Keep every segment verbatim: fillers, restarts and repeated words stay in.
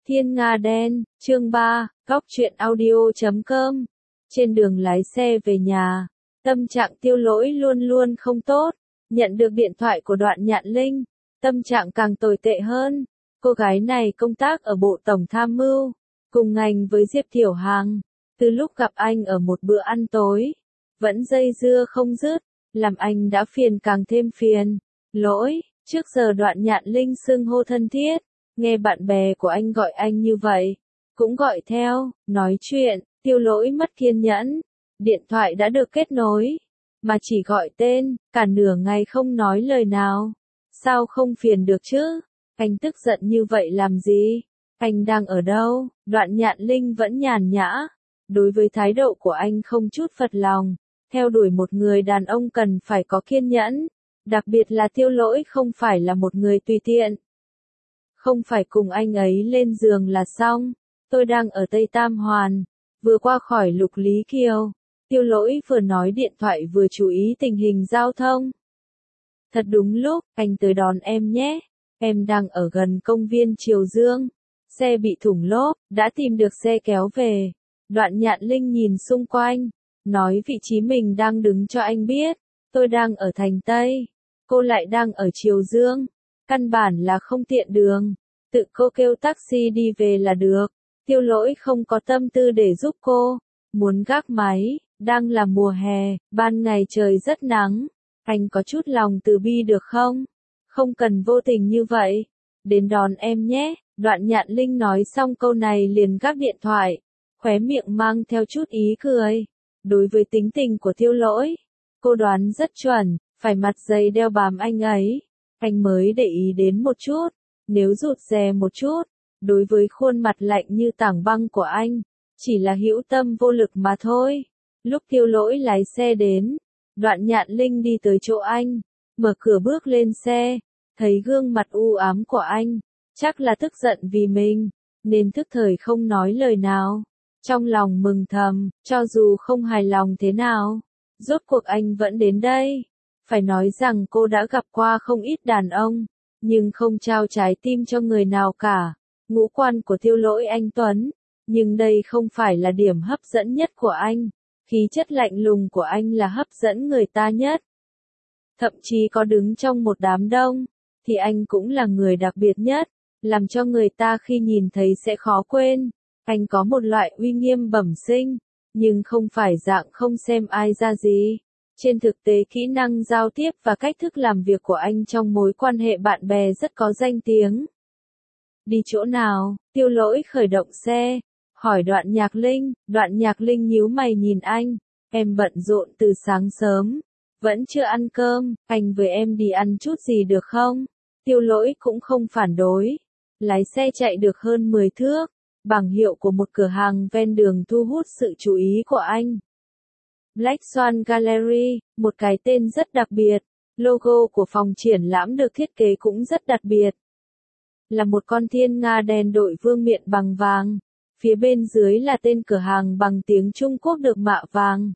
Thiên Nga Đen, chương ba, góc truyện audio chấm com. Trên đường lái xe về nhà, tâm trạng Tiêu Lỗi luôn luôn không tốt. Nhận được điện thoại của Đoạn Nhạn Linh, tâm trạng càng tồi tệ hơn. Cô gái này công tác ở Bộ Tổng Tham mưu, cùng ngành với Diệp Thiểu Hằng. Từ lúc gặp anh ở một bữa ăn tối, vẫn dây dưa không dứt, làm anh đã phiền càng thêm phiền. Lỗi, trước giờ Đoạn Nhạn Linh xưng hô thân thiết, nghe bạn bè của anh gọi anh như vậy, cũng gọi theo, nói chuyện. Tiêu Lỗi mất kiên nhẫn, điện thoại đã được kết nối, mà chỉ gọi tên, cả nửa ngày không nói lời nào. Sao không phiền được chứ? Anh tức giận như vậy làm gì? Anh đang ở đâu? Đoạn Nhạn Linh vẫn nhàn nhã. Đối với thái độ của anh không chút phật lòng, theo đuổi một người đàn ông cần phải có kiên nhẫn, đặc biệt là Tiêu Lỗi không phải là một người tùy tiện. Không phải cùng anh ấy lên giường là xong, tôi đang ở Tây Tam Hoàn, vừa qua khỏi Lục Lý Kiều. Tiêu Lỗi vừa nói điện thoại vừa chú ý tình hình giao thông. Thật đúng lúc, anh tới đón em nhé, em đang ở gần công viên Triều Dương, xe bị thủng lốp, đã tìm được xe kéo về. Đoạn Nhạn Linh nhìn xung quanh, nói vị trí mình đang đứng cho anh biết, tôi đang ở thành Tây, cô lại đang ở Triều Dương, căn bản là không tiện đường, tự cô kêu taxi đi về là được. Tiêu Lỗi không có tâm tư để giúp cô, muốn gác máy, đang là mùa hè, ban ngày trời rất nắng, anh có chút lòng từ bi được không? Không cần vô tình như vậy, đến đón em nhé. Đoạn Nhạn Linh nói xong câu này liền gác điện thoại, khóe miệng mang theo chút ý cười. Đối với tính tình của Tiêu Lỗi, cô đoán rất chuẩn, phải mặt dày đeo bám anh ấy, anh mới để ý đến một chút, nếu rụt rè một chút, đối với khuôn mặt lạnh như tảng băng của anh, chỉ là hữu tâm vô lực mà thôi. Lúc Tiêu Lỗi lái xe đến, Đoạn Nhạn Linh đi tới chỗ anh, mở cửa bước lên xe, thấy gương mặt u ám của anh, chắc là tức giận vì mình, nên thức thời không nói lời nào. Trong lòng mừng thầm, cho dù không hài lòng thế nào, rốt cuộc anh vẫn đến đây. Phải nói rằng cô đã gặp qua không ít đàn ông, nhưng không trao trái tim cho người nào cả. Ngũ quan của Tiêu Lỗi anh tuấn, nhưng đây không phải là điểm hấp dẫn nhất của anh. Khí chất lạnh lùng của anh là hấp dẫn người ta nhất. Thậm chí có đứng trong một đám đông, thì anh cũng là người đặc biệt nhất, làm cho người ta khi nhìn thấy sẽ khó quên. Anh có một loại uy nghiêm bẩm sinh, nhưng không phải dạng không xem ai ra gì. Trên thực tế kỹ năng giao tiếp và cách thức làm việc của anh trong mối quan hệ bạn bè rất có danh tiếng. Đi chỗ nào? Tiêu Lỗi khởi động xe, hỏi Đoạn Nhạc Linh. Đoạn Nhạc Linh nhíu mày nhìn anh, em bận rộn từ sáng sớm, vẫn chưa ăn cơm, anh với em đi ăn chút gì được không? Tiêu Lỗi cũng không phản đối, lái xe chạy được hơn mười thước, bảng hiệu của một cửa hàng ven đường thu hút sự chú ý của anh. Black Swan Gallery, một cái tên rất đặc biệt, logo của phòng triển lãm được thiết kế cũng rất đặc biệt. Là một con thiên nga đen đội vương miện bằng vàng, phía bên dưới là tên cửa hàng bằng tiếng Trung Quốc được mạ vàng.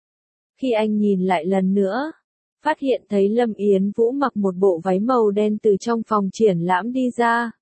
Khi anh nhìn lại lần nữa, phát hiện thấy Lâm Yến Vũ mặc một bộ váy màu đen từ trong phòng triển lãm đi ra.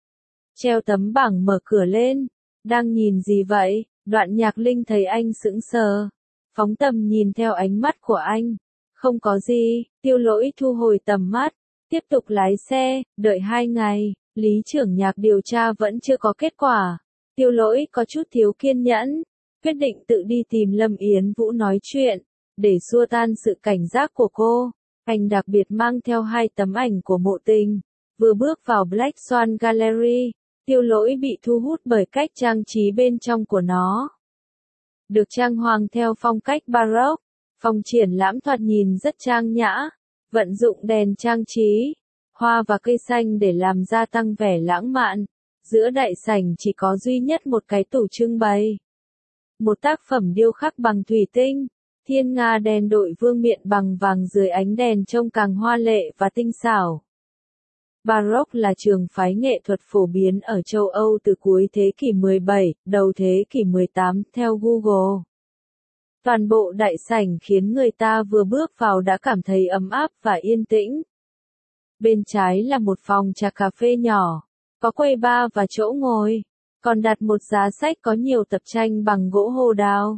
Treo tấm bảng mở cửa lên, đang nhìn gì vậy? Đoạn Nhạc Linh thấy anh sững sờ, phóng tầm nhìn theo ánh mắt của anh. Không có gì. Tiêu Lỗi thu hồi tầm mắt, tiếp tục lái xe, đợi hai ngày, Lý trưởng Nhạc điều tra vẫn chưa có kết quả. Tiêu Lỗi có chút thiếu kiên nhẫn, quyết định tự đi tìm Lâm Yến Vũ nói chuyện, để xua tan sự cảnh giác của cô. Anh đặc biệt mang theo hai tấm ảnh của Mộ Tình. Vừa bước vào Black Swan Gallery, Tiêu Lỗi bị thu hút bởi cách trang trí bên trong của nó. Được trang hoàng theo phong cách Baroque, phòng triển lãm thoạt nhìn rất trang nhã, vận dụng đèn trang trí, hoa và cây xanh để làm gia tăng vẻ lãng mạn. Giữa đại sảnh chỉ có duy nhất một cái tủ trưng bày. Một tác phẩm điêu khắc bằng thủy tinh, thiên nga đen đội vương miện bằng vàng dưới ánh đèn trông càng hoa lệ và tinh xảo. Baroque là trường phái nghệ thuật phổ biến ở châu Âu từ cuối thế kỷ mười bảy, đầu thế kỷ mười tám, theo Google. Toàn bộ đại sảnh khiến người ta vừa bước vào đã cảm thấy ấm áp và yên tĩnh. Bên trái là một phòng trà cà phê nhỏ, có quầy bar và chỗ ngồi. còn đặt một giá sách có nhiều tập tranh bằng gỗ hồ đào.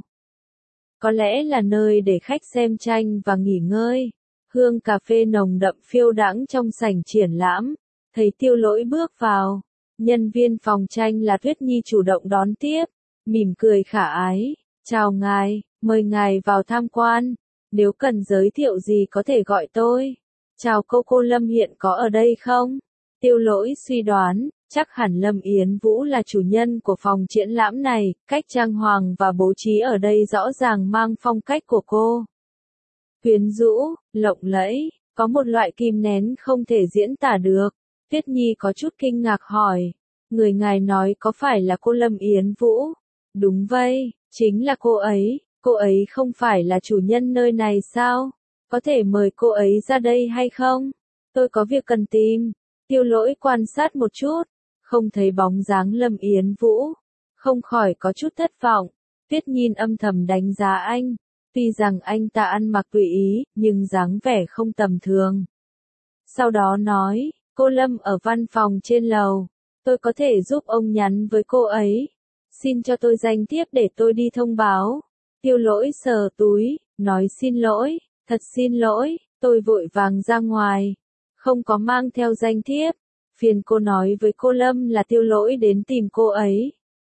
Có lẽ là nơi để khách xem tranh và nghỉ ngơi. Hương cà phê nồng đậm phiêu đãng trong sảnh triển lãm. Thấy Tiêu Lỗi bước vào, nhân viên phòng tranh là Tuyết Nhi chủ động đón tiếp, mỉm cười khả ái. Chào ngài, mời ngài vào tham quan. Nếu cần giới thiệu gì có thể gọi tôi. Chào cô cô Lâm hiện có ở đây không? Tiêu Lỗi suy đoán, chắc hẳn Lâm Yến Vũ là chủ nhân của phòng triển lãm này, cách trang hoàng và bố trí ở đây rõ ràng mang phong cách của cô. Quyến rũ, lộng lẫy, có một loại kìm nén không thể diễn tả được. Tuyết Nhi có chút kinh ngạc hỏi, người ngài nói có phải là cô Lâm Yến Vũ? Đúng vậy, chính là cô ấy, cô ấy không phải là chủ nhân nơi này sao? Có thể mời cô ấy ra đây hay không? Tôi có việc cần tìm. Tiêu Lỗi quan sát một chút, không thấy bóng dáng Lâm Yến Vũ, không khỏi có chút thất vọng. Tuyết Nhi âm thầm đánh giá anh, tuy rằng anh ta ăn mặc tùy ý, nhưng dáng vẻ không tầm thường. Sau đó nói, cô Lâm ở văn phòng trên lầu, tôi có thể giúp ông nhắn với cô ấy. Xin cho tôi danh thiếp để tôi đi thông báo. Tiêu Lỗi sờ túi, nói xin lỗi, thật xin lỗi, tôi vội vàng ra ngoài, không có mang theo danh thiếp. Phiền cô nói với cô Lâm là Tiêu Lỗi đến tìm cô ấy.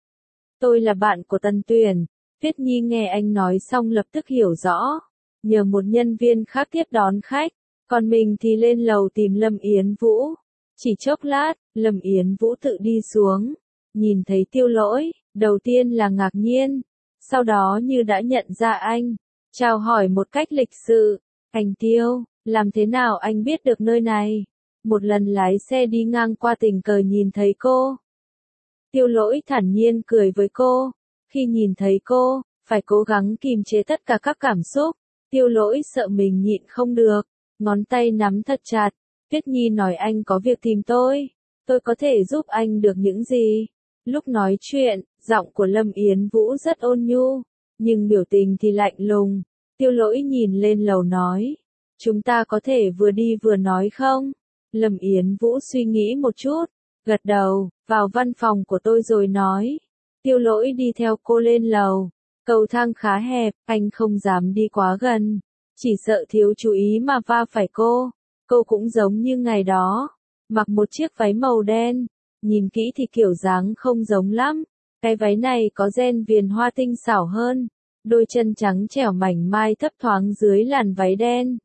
Tôi là bạn của Tần Tuyển. Tuyết Nhi nghe anh nói xong lập tức hiểu rõ, nhờ một nhân viên khác tiếp đón khách, còn mình thì lên lầu tìm Lâm Yến Vũ. Chỉ chốc lát, Lâm Yến Vũ tự đi xuống, nhìn thấy Tiêu Lỗi, đầu tiên là ngạc nhiên, sau đó như đã nhận ra anh, chào hỏi một cách lịch sự. Anh Tiêu, làm thế nào anh biết được nơi này? Một lần lái xe đi ngang qua tình cờ nhìn thấy cô. Tiêu Lỗi thản nhiên cười với cô. Khi nhìn thấy cô, phải cố gắng kìm chế tất cả các cảm xúc. Tiêu Lỗi sợ mình nhịn không được, ngón tay nắm thật chặt. Tuyết Nhi nói anh có việc tìm tôi. Tôi có thể giúp anh được những gì? Lúc nói chuyện, giọng của Lâm Yến Vũ rất ôn nhu, nhưng biểu tình thì lạnh lùng. Tiêu Lỗi nhìn lên lầu nói, chúng ta có thể vừa đi vừa nói không? Lâm Yến Vũ suy nghĩ một chút, gật đầu, vào văn phòng của tôi rồi nói. Tiêu Lỗi đi theo cô lên lầu, cầu thang khá hẹp, anh không dám đi quá gần, chỉ sợ thiếu chú ý mà va phải cô. Cô cũng giống như ngày đó, mặc một chiếc váy màu đen, nhìn kỹ thì kiểu dáng không giống lắm, cái váy này có ren viền hoa tinh xảo hơn, đôi chân trắng trẻo mảnh mai thấp thoáng dưới làn váy đen.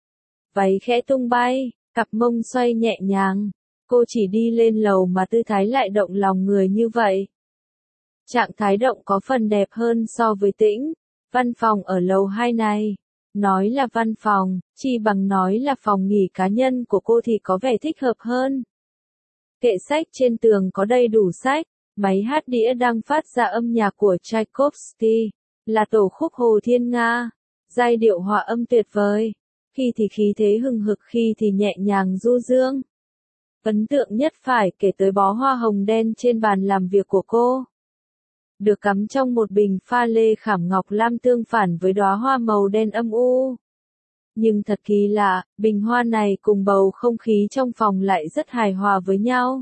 Váy khẽ tung bay, cặp mông xoay nhẹ nhàng, cô chỉ đi lên lầu mà tư thái lại động lòng người như vậy. Trạng thái động có phần đẹp hơn so với tĩnh. Văn phòng ở lầu hai này, nói là văn phòng, chi bằng nói là phòng nghỉ cá nhân của cô thì có vẻ thích hợp hơn. Kệ sách trên tường có đầy đủ sách, máy hát đĩa đang phát ra âm nhạc của Tchaikovsky, là tổ khúc Hồ Thiên Nga, giai điệu hòa âm tuyệt vời, khi thì khí thế hừng hực khi thì nhẹ nhàng du dương. Ấn tượng nhất phải kể tới bó hoa hồng đen trên bàn làm việc của cô. Được cắm trong một bình pha lê khảm ngọc lam tương phản với đóa hoa màu đen âm u. Nhưng thật kỳ lạ, bình hoa này cùng bầu không khí trong phòng lại rất hài hòa với nhau.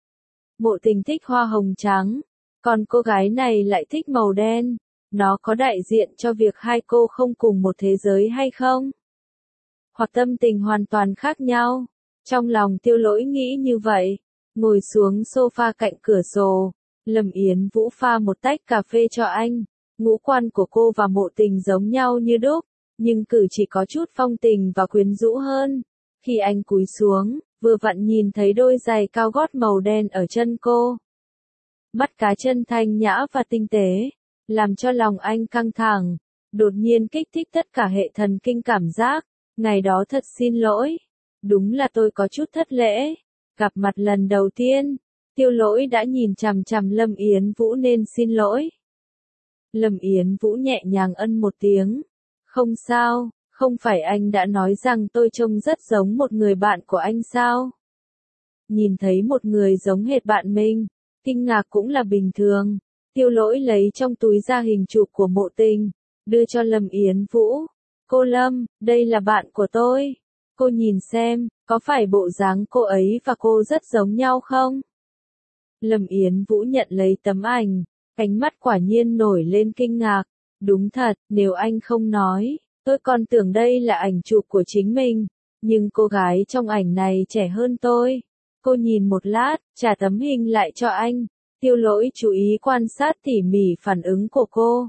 Mộ Tình thích hoa hồng trắng, còn cô gái này lại thích màu đen. Nó có đại diện cho việc hai cô không cùng một thế giới hay không? Hoặc tâm tình hoàn toàn khác nhau. Trong lòng Tiêu Lỗi nghĩ như vậy, ngồi xuống sofa cạnh cửa sổ. Lâm Yến Vũ pha một tách cà phê cho anh. Ngũ quan của cô và Mộ Tình giống nhau như đúc, nhưng cử chỉ có chút phong tình và quyến rũ hơn. Khi anh cúi xuống, vừa vặn nhìn thấy đôi giày cao gót màu đen ở chân cô. Mắt cá chân thanh nhã và tinh tế, làm cho lòng anh căng thẳng, đột nhiên kích thích tất cả hệ thần kinh cảm giác. Ngày đó thật xin lỗi, đúng là tôi có chút thất lễ. Gặp mặt lần đầu tiên, Tiêu Lỗi đã nhìn chằm chằm Lâm Yến Vũ nên xin lỗi. Lâm Yến Vũ nhẹ nhàng ân một tiếng. Không sao, không phải anh đã nói rằng tôi trông rất giống một người bạn của anh sao? Nhìn thấy một người giống hệt bạn mình, kinh ngạc cũng là bình thường. Tiêu Lỗi lấy trong túi ra hình chụp của Mộ Tình, đưa cho Lâm Yến Vũ. Cô Lâm, đây là bạn của tôi. Cô nhìn xem, có phải bộ dáng cô ấy và cô rất giống nhau không? Lâm Yến Vũ nhận lấy tấm ảnh, ánh mắt quả nhiên nổi lên kinh ngạc. Đúng thật, nếu anh không nói, tôi còn tưởng đây là ảnh chụp của chính mình. Nhưng cô gái trong ảnh này trẻ hơn tôi. Cô nhìn một lát, trả tấm hình lại cho anh. Tiêu Lỗi chú ý quan sát tỉ mỉ phản ứng của cô.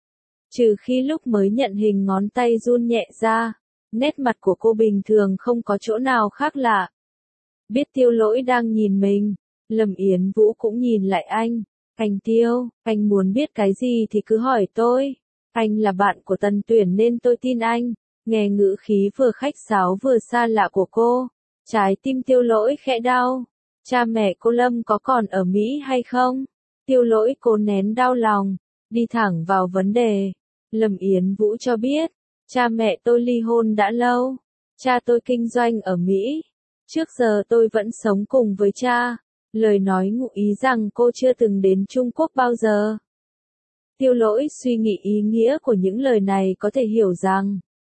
Trừ khi lúc mới nhận hình ngón tay run nhẹ ra, nét mặt của cô bình thường không có chỗ nào khác lạ. Biết Tiêu Lỗi đang nhìn mình, Lâm Yến Vũ cũng nhìn lại anh. Anh Tiêu, anh muốn biết cái gì thì cứ hỏi tôi. Anh là bạn của Tần Tuyển nên tôi tin anh. Nghe ngữ khí vừa khách sáo vừa xa lạ của cô, trái tim Tiêu Lỗi khẽ đau. Cha mẹ cô Lâm có còn ở Mỹ hay không? Tiêu Lỗi cố nén đau lòng, đi thẳng vào vấn đề. Lâm Yến Vũ cho biết, cha mẹ tôi ly hôn đã lâu. Cha tôi kinh doanh ở Mỹ. Trước giờ tôi vẫn sống cùng với cha. Lời nói ngụ ý rằng cô chưa từng đến Trung Quốc bao giờ. Tiêu Lỗi suy nghĩ ý nghĩa của những lời này có thể hiểu rằng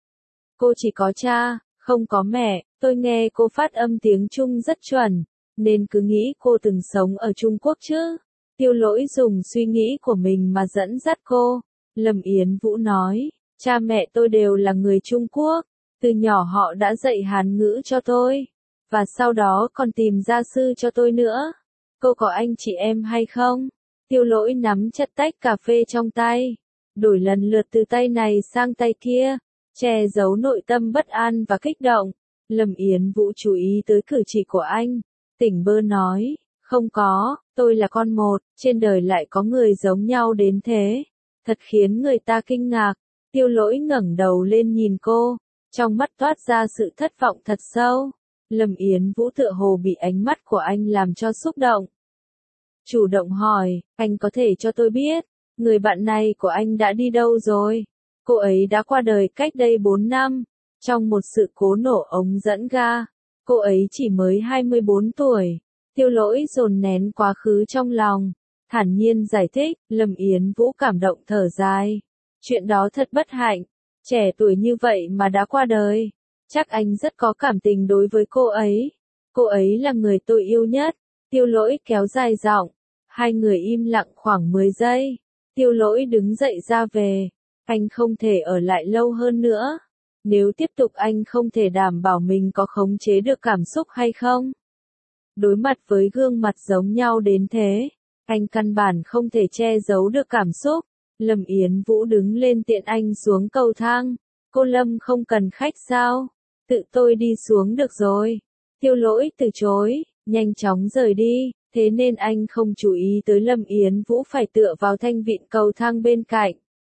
cô chỉ có cha, không có mẹ. Tôi nghe cô phát âm tiếng Trung rất chuẩn, nên cứ nghĩ cô từng sống ở Trung Quốc chứ. Tiêu Lỗi dùng suy nghĩ của mình mà dẫn dắt cô. Lâm Yến Vũ nói, cha mẹ tôi đều là người Trung Quốc. Từ nhỏ họ đã dạy Hán ngữ cho tôi. Và sau đó còn tìm gia sư cho tôi nữa. Cô có anh chị em hay không? Tiêu Lỗi nắm chặt tách cà phê trong tay, đổi lần lượt từ tay này sang tay kia, che giấu nội tâm bất an và kích động. Lâm Yến Vũ chú ý tới cử chỉ của anh, tỉnh bơ nói, không có, tôi là con một, trên đời lại có người giống nhau đến thế. Thật khiến người ta kinh ngạc. Tiêu Lỗi ngẩng đầu lên nhìn cô, trong mắt toát ra sự thất vọng thật sâu. Lâm Yến Vũ tựa hồ bị ánh mắt của anh làm cho xúc động. Chủ động hỏi, anh có thể cho tôi biết, người bạn này của anh đã đi đâu rồi? Cô ấy đã qua đời cách đây bốn năm, trong một sự cố nổ ống dẫn ga. Cô ấy chỉ mới hai mươi bốn tuổi. Tiêu Lỗi dồn nén quá khứ trong lòng, thản nhiên giải thích. Lâm Yến Vũ cảm động thở dài. Chuyện đó thật bất hạnh, trẻ tuổi như vậy mà đã qua đời. Chắc anh rất có cảm tình đối với cô ấy. Cô ấy là người tôi yêu nhất. Tiêu Lỗi kéo dài giọng. Hai người im lặng khoảng mười giây. Tiêu Lỗi đứng dậy ra về. Anh không thể ở lại lâu hơn nữa. Nếu tiếp tục anh không thể đảm bảo mình có khống chế được cảm xúc hay không. Đối mặt với gương mặt giống nhau đến thế, anh căn bản không thể che giấu được cảm xúc. Lâm Yến Vũ đứng lên tiện anh xuống cầu thang. Cô Lâm không cần khách sao? Tự tôi đi xuống được rồi. Tiêu Lỗi từ chối, nhanh chóng rời đi, thế nên anh không chú ý tới Lâm Yến Vũ phải tựa vào thanh vịn cầu thang bên cạnh.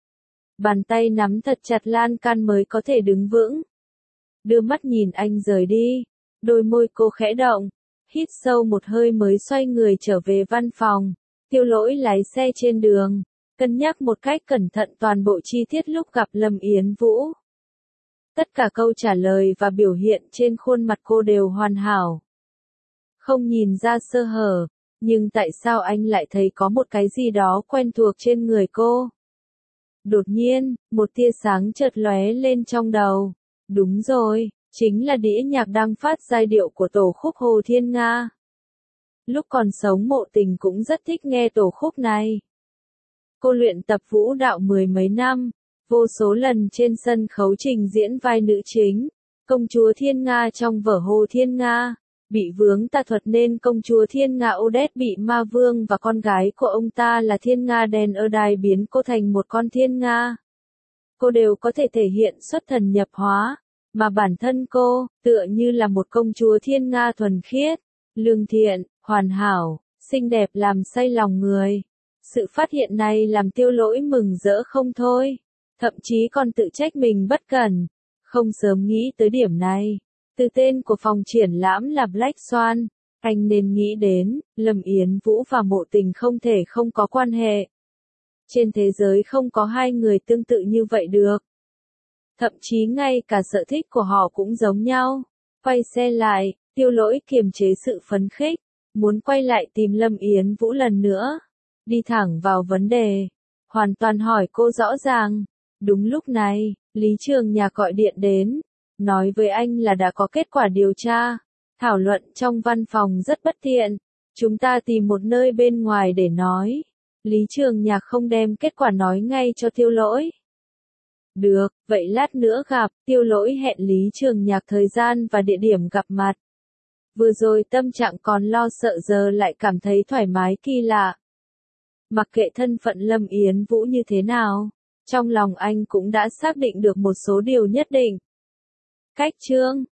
Bàn tay nắm thật chặt lan can mới có thể đứng vững. Đưa mắt nhìn anh rời đi, đôi môi cô khẽ động, hít sâu một hơi mới xoay người trở về văn phòng. Tiêu Lỗi lái xe trên đường, cân nhắc một cách cẩn thận toàn bộ chi tiết lúc gặp Lâm Yến Vũ. Tất cả câu trả lời và biểu hiện trên khuôn mặt cô đều hoàn hảo. Không nhìn ra sơ hở, nhưng tại sao anh lại thấy có một cái gì đó quen thuộc trên người cô? Đột nhiên, một tia sáng chợt lóe lên trong đầu. Đúng rồi, chính là đĩa nhạc đang phát giai điệu của tổ khúc Hồ Thiên Nga. Lúc còn sống Mộ Tình cũng rất thích nghe tổ khúc này. Cô luyện tập vũ đạo mười mấy năm, vô số lần trên sân khấu trình diễn vai nữ chính, công chúa Thiên Nga trong vở Hồ Thiên Nga. Bị vướng tà thuật nên công chúa Thiên Nga Odette bị ma vương và con gái của ông ta là Thiên Nga đèn ở đài biến cô thành một con Thiên Nga. Cô đều có thể thể hiện xuất thần nhập hóa, mà bản thân cô, tựa như là một công chúa Thiên Nga thuần khiết, lương thiện, hoàn hảo, xinh đẹp làm say lòng người. Sự phát hiện này làm Tiêu Lỗi mừng rỡ không thôi, thậm chí còn tự trách mình bất cẩn, không sớm nghĩ tới điểm này. Từ tên của phòng triển lãm là Black Swan, anh nên nghĩ đến, Lâm Yến Vũ và Mộ Tình không thể không có quan hệ. Trên thế giới không có hai người tương tự như vậy được. Thậm chí ngay cả sở thích của họ cũng giống nhau. Quay xe lại, Tiêu Lỗi kiềm chế sự phấn khích, muốn quay lại tìm Lâm Yến Vũ lần nữa. Đi thẳng vào vấn đề, hoàn toàn hỏi cô rõ ràng. Đúng lúc này, Lý Trường Nhà gọi điện đến, nói với anh là đã có kết quả điều tra. Thảo luận trong văn phòng rất bất tiện, Chúng ta tìm một nơi bên ngoài để nói. Lý Trường Nhạc không đem kết quả nói ngay cho Tiêu Lỗi. Được, vậy lát nữa gặp, Tiêu Lỗi hẹn Lý Trường Nhạc thời gian và địa điểm gặp mặt. Vừa rồi tâm trạng còn lo sợ giờ lại cảm thấy thoải mái kỳ lạ. Mặc kệ thân phận Lâm Yến Vũ như thế nào, trong lòng anh cũng đã xác định được một số điều nhất định. Cách chương